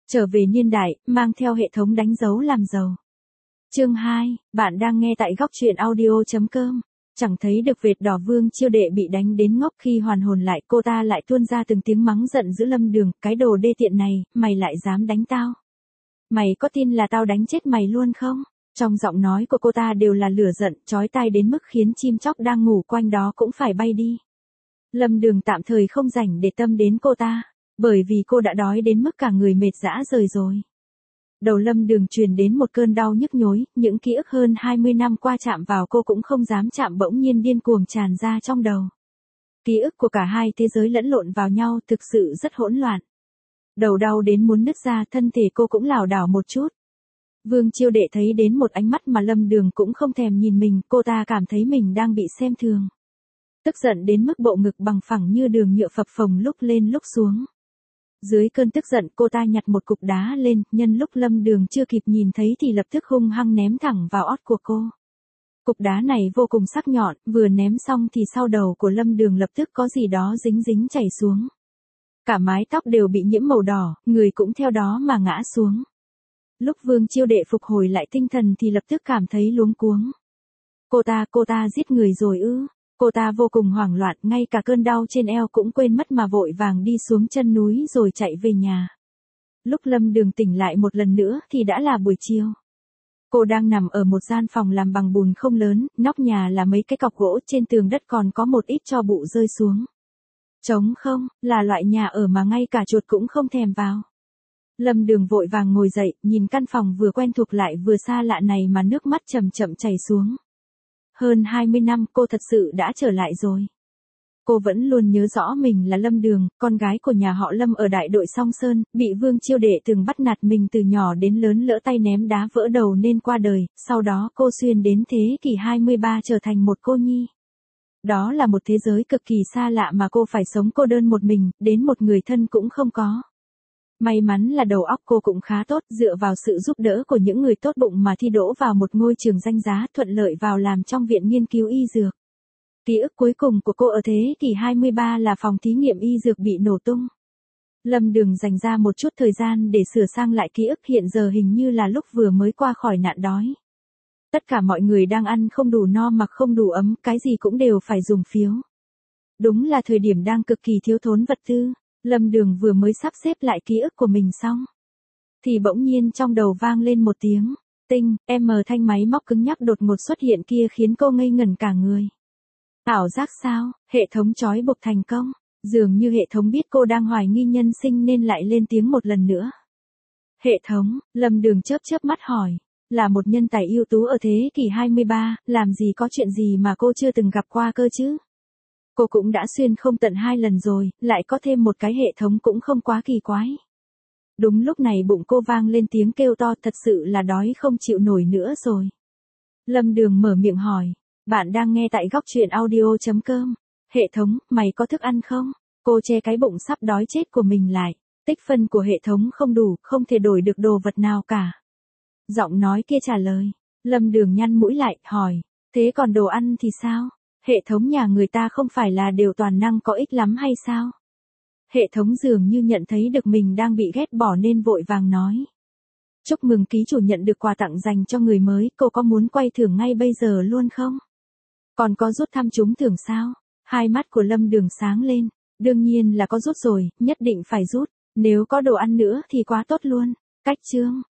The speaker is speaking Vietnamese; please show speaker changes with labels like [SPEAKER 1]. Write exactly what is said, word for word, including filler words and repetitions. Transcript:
[SPEAKER 1] Trở về niên đại, mang theo hệ thống đánh dấu làm giàu. Chương hai, bạn đang nghe tại góc truyện audio chấm com. Chẳng thấy được vệt đỏ Vương Chiêu Đệ bị đánh đến ngốc, khi hoàn hồn lại cô ta lại tuôn ra từng tiếng mắng giận dữ Lâm Đường, cái đồ đê tiện này, mày lại dám đánh tao. Mày có tin là tao đánh chết mày luôn không? Trong giọng nói của cô ta đều là lửa giận, chói tai đến mức khiến chim chóc đang ngủ quanh đó cũng phải bay đi. Lâm Đường tạm thời không rảnh để tâm đến cô ta, bởi vì cô đã đói đến mức cả người mệt rã rời rồi. Đầu Lâm Đường truyền đến một cơn đau nhức nhối, những ký ức hơn hai mươi năm qua chạm vào cô cũng không dám chạm bỗng nhiên điên cuồng tràn ra trong đầu. Ký ức của cả hai thế giới lẫn lộn vào nhau thực sự rất hỗn loạn. Đầu đau đến muốn nứt ra, thân thể cô cũng lảo đảo một chút. Vương Chiêu Đệ thấy đến một ánh mắt mà Lâm Đường cũng không thèm nhìn mình, cô ta cảm thấy mình đang bị xem thường. Tức giận đến mức bộ ngực bằng phẳng như đường nhựa phập phồng lúc lên lúc xuống. Dưới cơn tức giận cô ta nhặt một cục đá lên, nhân lúc Lâm Đường chưa kịp nhìn thấy thì lập tức hung hăng ném thẳng vào ót của cô. Cục đá này vô cùng sắc nhọn, vừa ném xong thì sau đầu của Lâm Đường lập tức có gì đó dính dính chảy xuống. Cả mái tóc đều bị nhiễm màu đỏ, người cũng theo đó mà ngã xuống. Lúc Vương Chiêu Đệ phục hồi lại tinh thần thì lập tức cảm thấy luống cuống. Cô ta, cô ta giết người rồi ư? Cô ta vô cùng hoảng loạn, ngay cả cơn đau trên eo cũng quên mất mà vội vàng đi xuống chân núi rồi chạy về nhà. Lúc Lâm Đường tỉnh lại một lần nữa thì đã là buổi chiều. Cô đang nằm ở một gian phòng làm bằng bùn không lớn, nóc nhà là mấy cái cọc gỗ, trên tường đất còn có một ít tro bụi rơi xuống. Trống không, là loại nhà ở mà ngay cả chuột cũng không thèm vào. Lâm Đường vội vàng ngồi dậy, nhìn căn phòng vừa quen thuộc lại vừa xa lạ này mà nước mắt chậm chậm chảy xuống. Hơn hai mươi năm cô thật sự đã trở lại rồi. Cô vẫn luôn nhớ rõ mình là Lâm Đường, con gái của nhà họ Lâm ở đại đội Song Sơn, bị Vương Chiêu Đệ từng bắt nạt mình từ nhỏ đến lớn, lỡ tay ném đá vỡ đầu nên qua đời, sau đó cô xuyên đến thế kỷ hai mươi ba trở thành một cô nhi. Đó là một thế giới cực kỳ xa lạ mà cô phải sống cô đơn một mình, đến một người thân cũng không có. May mắn là đầu óc cô cũng khá tốt, dựa vào sự giúp đỡ của những người tốt bụng mà thi đỗ vào một ngôi trường danh giá, thuận lợi vào làm trong viện nghiên cứu y dược. Ký ức cuối cùng của cô ở thế kỷ hai mươi ba là phòng thí nghiệm y dược bị nổ tung. Lâm Đường dành ra một chút thời gian để sửa sang lại ký ức, hiện giờ hình như là lúc vừa mới qua khỏi nạn đói. Tất cả mọi người đang ăn không đủ no mặc không đủ ấm, cái gì cũng đều phải dùng phiếu. Đúng là thời điểm đang cực kỳ thiếu thốn vật tư. Lâm Đường vừa mới sắp xếp lại ký ức của mình xong, thì bỗng nhiên trong đầu vang lên một tiếng tinh, em thanh máy móc cứng nhắc đột ngột xuất hiện kia khiến cô ngây ngẩn cả người. Ảo giác sao? Hệ thống trói buộc thành công. Dường như hệ thống biết cô đang hoài nghi nhân sinh nên lại lên tiếng một lần nữa. Hệ thống, Lâm Đường chớp chớp mắt hỏi, là một nhân tài ưu tú ở thế kỷ hai mươi ba, làm gì có chuyện gì mà cô chưa từng gặp qua cơ chứ? Cô cũng đã xuyên không tận hai lần rồi, lại có thêm một cái hệ thống cũng không quá kỳ quái. Đúng lúc này bụng cô vang lên tiếng kêu to, thật sự là đói không chịu nổi nữa rồi. Lâm Đường mở miệng hỏi, bạn đang nghe tại góc truyện audio chấm com. Hệ thống, mày có thức ăn không? Cô che cái bụng sắp đói chết của mình lại. Tích phân của hệ thống không đủ, không thể đổi được đồ vật nào cả. Giọng nói kia trả lời. Lâm Đường nhăn mũi lại, hỏi, thế còn đồ ăn thì sao? Hệ thống nhà người ta không phải là đều toàn năng có ích lắm hay sao? Hệ thống dường như nhận thấy được mình đang bị ghét bỏ nên vội vàng nói. Chúc mừng ký chủ nhận được quà tặng dành cho người mới, cô có muốn quay thưởng ngay bây giờ luôn không? Còn có rút thăm trúng thưởng sao? Hai mắt của Lâm Đường sáng lên. Đương nhiên là có rút rồi, nhất định phải rút. Nếu có đồ ăn nữa thì quá tốt luôn. Cách chương,